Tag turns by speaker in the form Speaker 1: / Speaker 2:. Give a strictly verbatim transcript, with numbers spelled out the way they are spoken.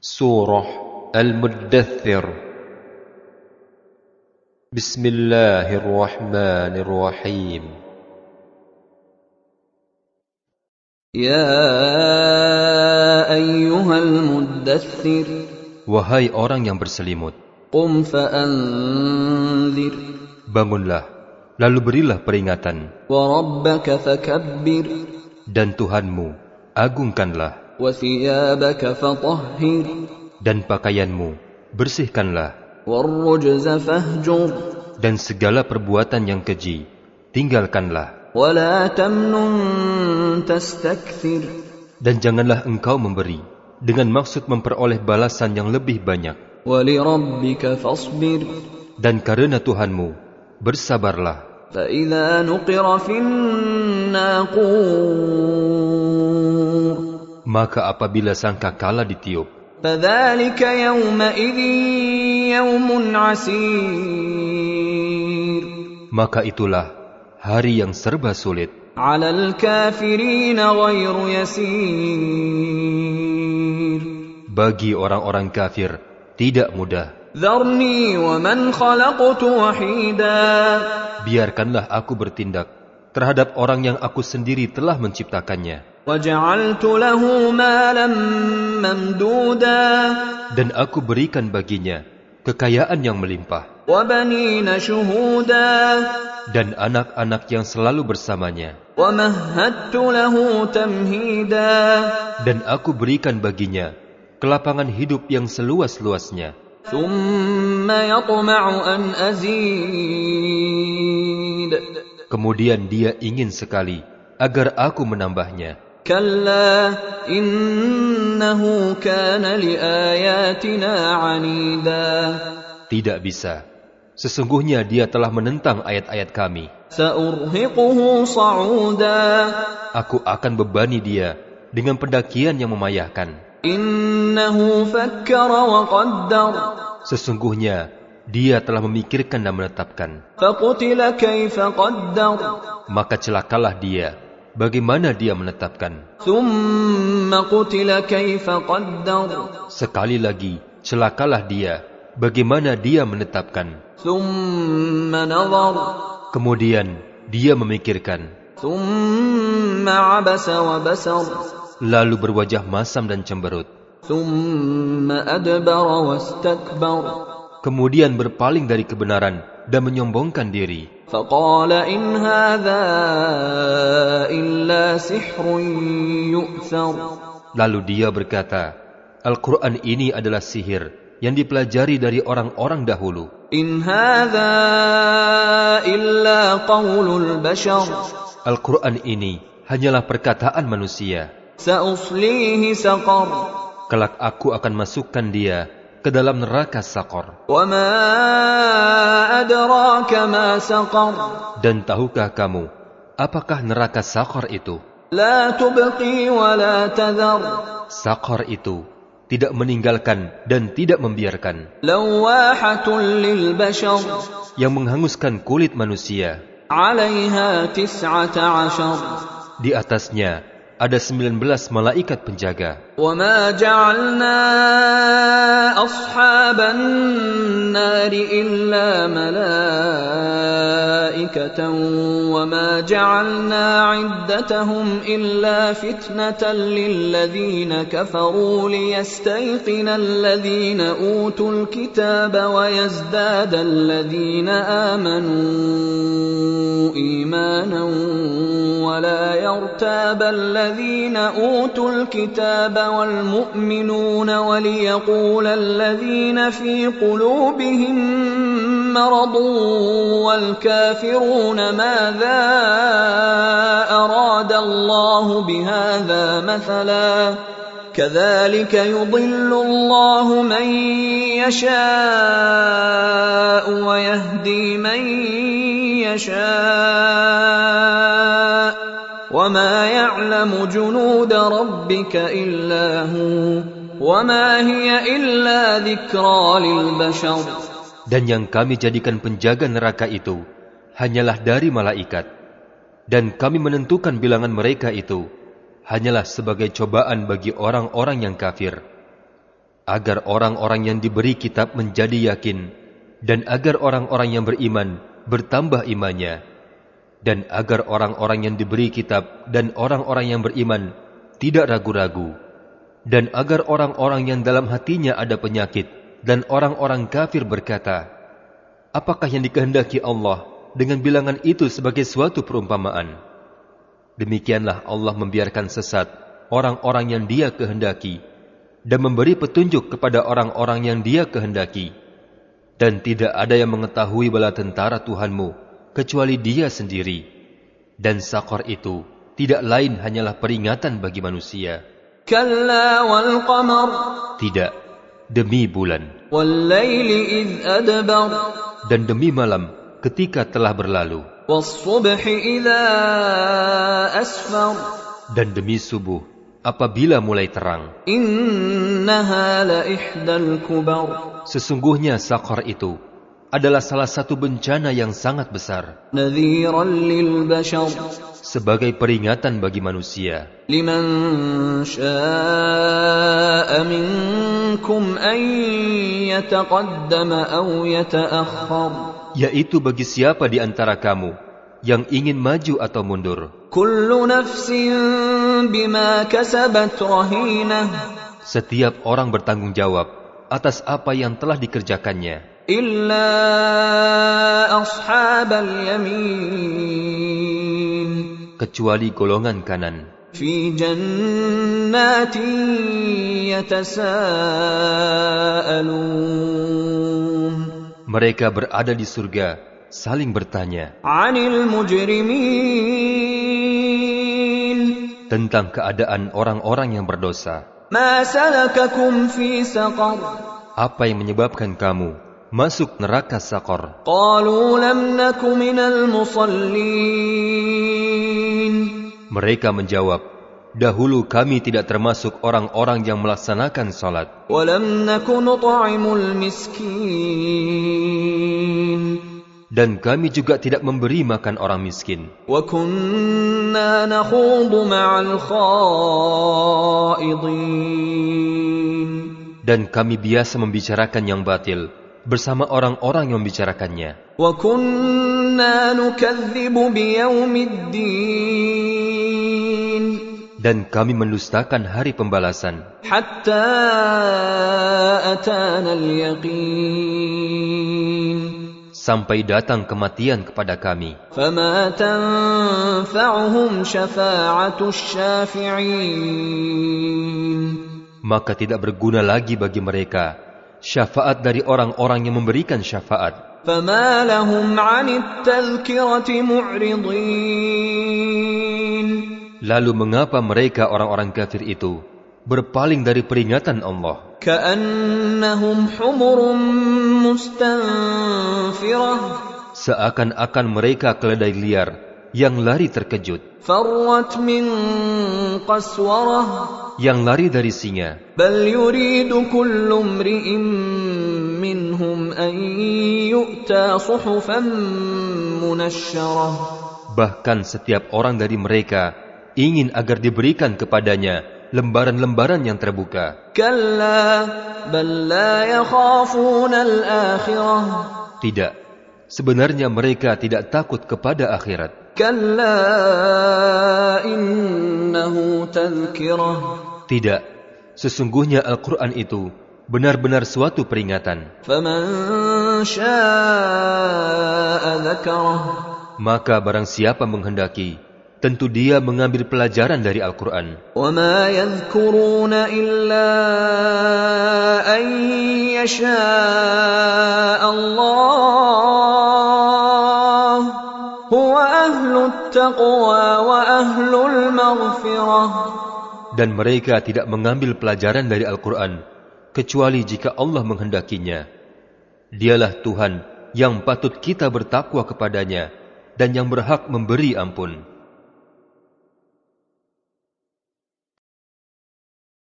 Speaker 1: Surah Al-Muddathir. Bismillahirrahmanirrahim.
Speaker 2: Ya ayyuhal muddathir.
Speaker 1: Wahai orang yang berselimut,
Speaker 2: Qum fa'anzir.
Speaker 1: bangunlah, lalu berilah peringatan.
Speaker 2: Wa rabbaka fakabbir.
Speaker 1: Dan Tuhanmu, agungkanlah.
Speaker 2: Wa thiyabaka fatahhir.
Speaker 1: Dan pakaianmu, bersihkanlah.
Speaker 2: Warrujza fahjur.
Speaker 1: Dan segala perbuatan yang keji, tinggalkanlah.
Speaker 2: Wa la tamnun tastakthir.
Speaker 1: Dan janganlah engkau memberi dengan maksud memperoleh balasan yang lebih banyak.
Speaker 2: Wa li rabbika fasbir.
Speaker 1: Dan karena Tuhanmu, bersabarlah.
Speaker 2: Fa idza nuqira fin naqur.
Speaker 1: Maka apabila sangkakala ditiup,
Speaker 2: فَذَلِكَ يَوْمَئِذٍ يَوْمٌ عَسِيرٌ.
Speaker 1: maka itulah hari yang serba sulit.
Speaker 2: عَلَى الْكَافِرِينَ غَيْرُ يَسِيرٌ.
Speaker 1: Bagi orang-orang kafir tidak mudah.
Speaker 2: ذَرْنِي وَمَنْ خَلَقْتُ وَحِيدًا.
Speaker 1: Biarkanlah aku bertindak terhadap orang yang aku sendiri telah menciptakannya.
Speaker 2: وَجَعَلْتُ لَهُ مَالًا مَمْدُودًا.
Speaker 1: Dan aku berikan baginya kekayaan yang melimpah.
Speaker 2: وَبَنِينَ شُهُودًا.
Speaker 1: Dan anak-anak yang selalu bersamanya.
Speaker 2: وَمَهَّدتُّ لَهُ تَمْهِيدًا.
Speaker 1: Dan aku berikan baginya kelapangan hidup yang seluas-luasnya.
Speaker 2: ثُمَّ يَطْمَعُ أَنْ أَزِيدَ.
Speaker 1: Kemudian dia ingin sekali agar aku menambahnya.
Speaker 2: كَلَّا إِنَّهُ كَانَ لِآيَاتِنَا عَنِيدًا.
Speaker 1: Tidak bisa. Sesungguhnya dia telah menentang ayat-ayat kami.
Speaker 2: سَأُرْهِقُهُ صَعُودًا.
Speaker 1: Aku akan bebani dia dengan pendakian yang memayahkan.
Speaker 2: إِنَّهُ فَكَّرَ وَقَدَّرَ.
Speaker 1: Sesungguhnya dia telah memikirkan dan menetapkan.
Speaker 2: فَقُتِلَ كَيْفَ قَدَّرَ.
Speaker 1: Maka celakalah dia bagaimana dia menetapkan.
Speaker 2: ثُمَّ قُتِلَ كَيْفَ قَدَّرَ.
Speaker 1: Sekali lagi celakalah dia bagaimana dia menetapkan.
Speaker 2: ثُمَّ نَظَرَ.
Speaker 1: Kemudian dia memikirkan.
Speaker 2: ثُمَّ عَبَسَ وَبَسَرَ.
Speaker 1: Lalu berwajah masam dan cemberut.
Speaker 2: ثُمَّ أَدْبَرَ وَاسْتَكْبَرَ.
Speaker 1: Kemudian berpaling dari kebenaran dan menyombongkan diri.
Speaker 2: فَقَالَ إِنْ هَذَا إِلَّا سِحْرٌ يُؤْثَرُ.
Speaker 1: Lalu dia berkata, Al-Quran ini adalah sihir yang dipelajari dari orang-orang dahulu.
Speaker 2: إِنْ هَذَا إِلَّا قَوْلُ الْبَشَرِ.
Speaker 1: Al-Quran ini hanyalah perkataan manusia.
Speaker 2: سَأُصْلِيهِ سَقَرَ.
Speaker 1: Kelak aku akan masukkan dia ke dalam neraka Saqar.
Speaker 2: وَمَا أَدْرَاكَ مَا سَقَرُ.
Speaker 1: Dan tahukah kamu apakah neraka Saqar itu?
Speaker 2: لَا تُبْقِي وَلَا تَذَرُ.
Speaker 1: Saqar itu tidak meninggalkan dan tidak membiarkan,
Speaker 2: لَوَّاحَةٌ لِلْبَشَرِ.
Speaker 1: yang menghanguskan kulit manusia.
Speaker 2: عَلَيْهَا تِسْعَةَ عَشَرَ.
Speaker 1: Di atasnya ada sembilan belas malaikat penjaga.
Speaker 2: وَمَا جَعَلْنَا أَصْحَابَ النَّارِ إِلَّا مَلَائِكَةً وَمَا جَعَلْنَا عِدَّتَهُمْ إِلَّا فِتْنَةً لِلَّذِينَ كَفَرُوا لِيَسْتَيْقِنَ الَّذِينَ أُوتُوا الْكِتَابَ وَيَزْدَادَ الَّذِينَ آمَنُوا إِيمَانًا وَلَا يَرْتَابَ الَّذِينَ أُوتُوا الْكِتَابَ وَالْمُؤْمِنُونَ وَلِيَقُولَ الَّذِينَ فِي قُلُوبِهِم مَّرَضٌ وَالْكَافِرُونَ مَاذَا أَرَادَ اللَّهُ بِهَذَا مَثَلًا كَذَلِكَ يُضِلُّ اللَّهُ مَن يَشَاءُ وَيَهْدِي مَن يَشَاءُ وَمَا يَعْلَمُ جُنُودَ رَبِّكَ إِلَّا هُوَ وَمَا هِيَ إِلَّا ذِكْرَى لِلْبَشَرِ.
Speaker 1: Dan yang kami jadikan penjaga neraka itu hanyalah dari malaikat. Dan kami menentukan bilangan mereka itu hanyalah sebagai cobaan bagi orang-orang yang kafir. agar orang-orang yang diberi kitab menjadi yakin, dan agar orang-orang yang beriman bertambah imannya, dan agar orang-orang yang diberi kitab dan orang-orang yang beriman tidak ragu-ragu, dan agar orang-orang yang dalam hatinya ada penyakit dan orang-orang kafir berkata, apakah yang dikehendaki Allah dengan bilangan itu sebagai suatu perumpamaan? Demikianlah Allah membiarkan sesat orang-orang yang Dia kehendaki dan memberi petunjuk kepada orang-orang yang Dia kehendaki. Dan tidak ada yang mengetahui bala tentara Tuhanmu kecuali Dia sendiri. Dan Saqar itu tidak lain hanyalah peringatan bagi manusia.
Speaker 2: Kalla wal qamar.
Speaker 1: Tidak, demi bulan.
Speaker 2: Wal laili idh adbar.
Speaker 1: Dan demi malam ketika telah berlalu.
Speaker 2: Was subhi idza asfar.
Speaker 1: Dan demi subuh apabila mulai terang.
Speaker 2: Innaha la ihdal kubar.
Speaker 1: Sesungguhnya Saqar itu adalah salah satu bencana yang sangat besar.
Speaker 2: Nadhiran lil bashar.
Speaker 1: Sebagai peringatan bagi manusia.
Speaker 2: Liman syaa'a minkum an yataqaddama aw yata'akhkhar.
Speaker 1: Yaitu bagi siapa di antara kamu yang ingin maju atau mundur.
Speaker 2: Kullu nafsin bima kasabat rahinah.
Speaker 1: Setiap orang bertanggung jawab atas apa yang telah dikerjakannya.
Speaker 2: Illa ashabal yamin.
Speaker 1: Kecuali golongan kanan.
Speaker 2: Fi jannatin yatasaalun.
Speaker 1: Mereka berada di surga, saling bertanya.
Speaker 2: Anil mujrimin.
Speaker 1: Tentang keadaan orang-orang yang berdosa.
Speaker 2: Ma salakakum fi saqar.
Speaker 1: Apa yang menyebabkan kamu masuk neraka Saqar?
Speaker 2: Qalu lam naku minal musallin.
Speaker 1: Mereka menjawab, dahulu kami tidak termasuk orang-orang yang melaksanakan salat.
Speaker 2: Wa lam naku nut'imul miskin.
Speaker 1: Dan kami juga tidak memberi makan orang miskin.
Speaker 2: Wa kunna nakhudu ma'al khaidin.
Speaker 1: Dan kami biasa membicarakan yang batil bersama orang-orang yang membicarakannya.
Speaker 2: Wa kunna nukadzibu biyaumiddin.
Speaker 1: Dan kami mendustakan hari pembalasan.
Speaker 2: Hatta atana al-yaqin.
Speaker 1: Sampai datang kematian kepada kami.
Speaker 2: Fama tanfa'uhum syafa'atus syafi'in.
Speaker 1: Maka tidak berguna lagi bagi mereka syafaat dari orang-orang yang memberikan syafaat.
Speaker 2: Fama lahum 'anit tadhkirati mu'ridin.
Speaker 1: Lalu mengapa mereka orang-orang kafir itu berpaling dari peringatan Allah?
Speaker 2: Ka'annahum humurun mustanfirah.
Speaker 1: Seakan-akan mereka keledai liar yang lari terkejut.
Speaker 2: Farrat min qaswarah.
Speaker 1: Yang lari dari singa.
Speaker 2: Bal yuridu kullu imri'in minhum an yu'ta suhufan munashsharah. Bahkan
Speaker 1: setiap orang dari mereka ingin agar diberikan kepadanya lembaran-lembaran yang terbuka.
Speaker 2: Kalla bal la yakhafuna al-akhirah.
Speaker 1: Tidak, sebenarnya mereka tidak takut kepada akhirat.
Speaker 2: Kalla innahu tadhkirah.
Speaker 1: Tidak, sesungguhnya Al-Quran itu benar-benar suatu peringatan.
Speaker 2: Faman syaa'a dzakarah.
Speaker 1: Maka barang siapa menghendaki, tentu dia mengambil pelajaran dari Al-Quran.
Speaker 2: وَمَا يَذْكُرُونَ إِلَّا أَن يَشَاءَ اللَّهُ هُوَ أَهْلُ التَّقْوَى وَأَهْلُ الْمَغْفِرَةِ. Dan mereka tidak mengambil pelajaran dari Al-Quran, kecuali jika Allah menghendakinya. Dialah Tuhan yang patut kita bertakwa kepadanya, dan yang berhak memberi ampun.